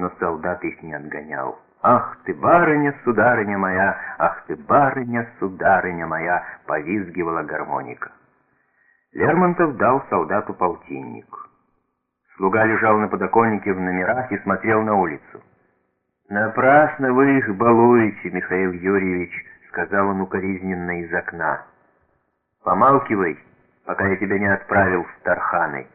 но солдат их не отгонял. «Ах ты, барыня, сударыня моя! Ах ты, барыня, сударыня моя!» — повизгивала гармоника. Лермонтов дал солдату полтинник. Слуга лежал на подоконнике в номерах и смотрел на улицу. «Напрасно вы их балуете, Михаил Юрьевич», — сказал он укоризненно из окна. «Помалкивай, пока я тебя не отправил в Тарханы».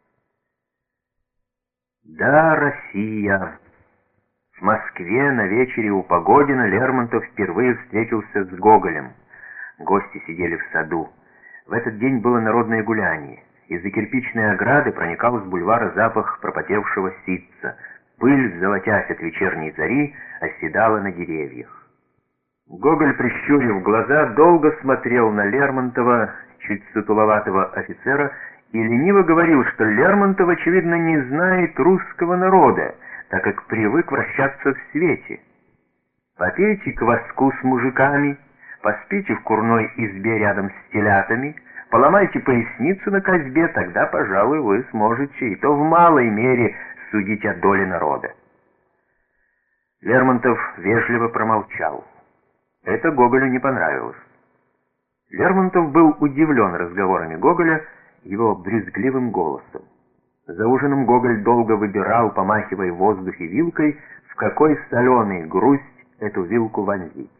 Да, Россия. В Москве на вечере у Погодина Лермонтов впервые встретился с Гоголем. Гости сидели в саду. В этот день было народное гуляние. Из-за кирпичной ограды проникал с бульвара запах пропотевшего ситца. Пыль, золотясь от вечерней зари, оседала на деревьях. Гоголь, прищурив глаза, долго смотрел на Лермонтова, чуть сутуловатого офицера, и лениво говорил, что Лермонтов, очевидно, не знает русского народа, так как привык вращаться в свете. Попейте кваску с мужиками, поспите в курной избе рядом с телятами, поломайте поясницу на козьбе, тогда, пожалуй, вы сможете, и то в малой мере, судить о доле народа. Лермонтов вежливо промолчал. Это Гоголю не понравилось. Лермонтов был удивлен разговорами Гоголя, его брюзгливым голосом. За ужином Гоголь долго выбирал, помахивая в воздухе вилкой, в какой соленый грусть эту вилку вонзить.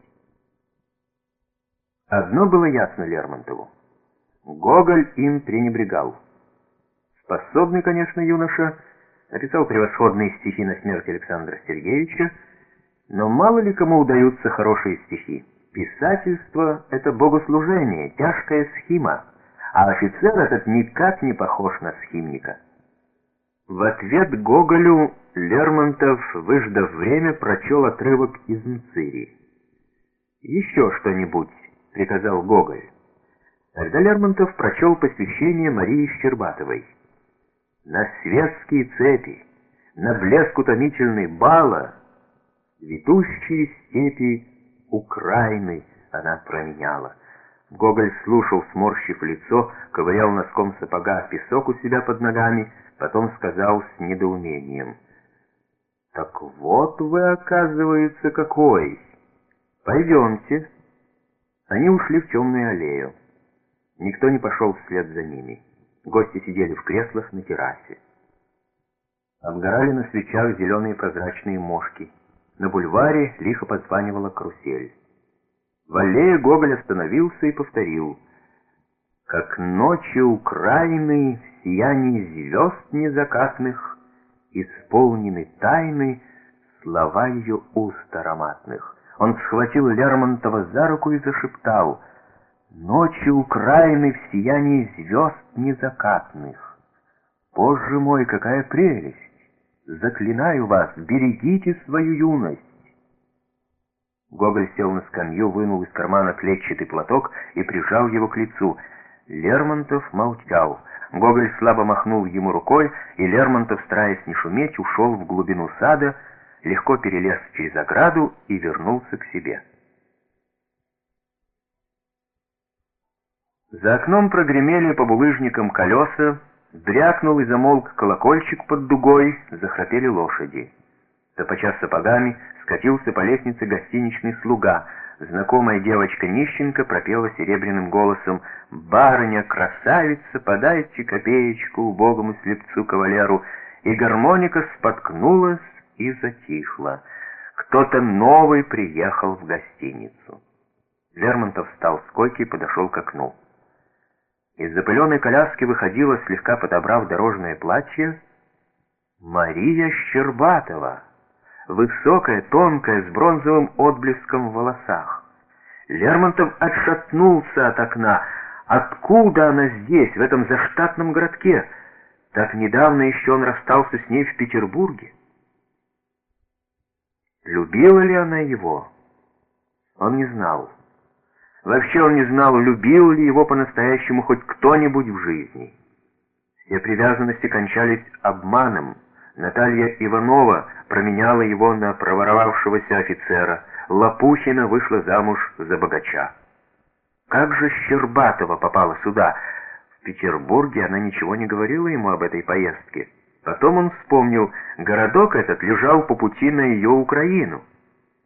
Одно было ясно Лермонтову. Гоголь им пренебрегал. Способный, конечно, юноша, написал превосходные стихи на смерть Александра Сергеевича, но мало ли кому удаются хорошие стихи. Писательство — это богослужение, тяжкая схима, а офицер этот никак не похож на схимника. В ответ Гоголю Лермонтов, выждав время, прочел отрывок из Мцыри. «Еще что-нибудь», — приказал Гоголь. Тогда Лермонтов прочел посвящение Марии Щербатовой. «На светские цепи, на блеск утомительный бала, цветущие степи Украины она променяла». Гоголь слушал, сморщив лицо, ковырял носком сапога песок у себя под ногами, потом сказал с недоумением: «Так вот вы, оказывается, какой! Пойдемте». Они ушли в темную аллею. Никто не пошел вслед за ними. Гости сидели в креслах на террасе. Обгорали на свечах зеленые прозрачные мошки. На бульваре лихо подзванивала карусель. В аллее Гоголь остановился и повторил: «Как ночи Украины в сиянии звезд незакатных исполнены тайны слова ее уст ароматных». Он схватил Лермонтова за руку и зашептал: «Ночи Украины в сиянии звезд незакатных». Боже мой, какая прелесть! Заклинаю вас, берегите свою юность. Гоголь сел на скамью, вынул из кармана клетчатый платок и прижал его к лицу. Лермонтов молчал. Гоголь слабо махнул ему рукой, и Лермонтов, стараясь не шуметь, ушел в глубину сада, легко перелез через ограду и вернулся к себе. За окном прогремели по булыжникам колеса, брякнул и замолк колокольчик под дугой, захрапели лошади. Топоча сапогами, скатился по лестнице гостиничный слуга. Знакомая девочка-нищенка пропела серебряным голосом: «Барыня, красавица, подайте копеечку убогому слепцу-кавалеру». И гармоника споткнулась и затихла. Кто-то новый приехал в гостиницу. Лермонтов встал с койки и подошел к окну. Из запыленной коляски выходила, слегка подобрав дорожное платье, Мария Щербатова. Высокая, тонкая, с бронзовым отблеском в волосах. Лермонтов отшатнулся от окна. Откуда она здесь, в этом заштатном городке? Так недавно еще он расстался с ней в Петербурге. Любила ли она его? Он не знал. Вообще он не знал, любил ли его по-настоящему хоть кто-нибудь в жизни. Все привязанности кончались обманом. Наталья Иванова променяла его на проворовавшегося офицера. Лопухина вышла замуж за богача. Как же Щербатова попала сюда? В Петербурге она ничего не говорила ему об этой поездке. Потом он вспомнил, городок этот лежал по пути на ее Украину.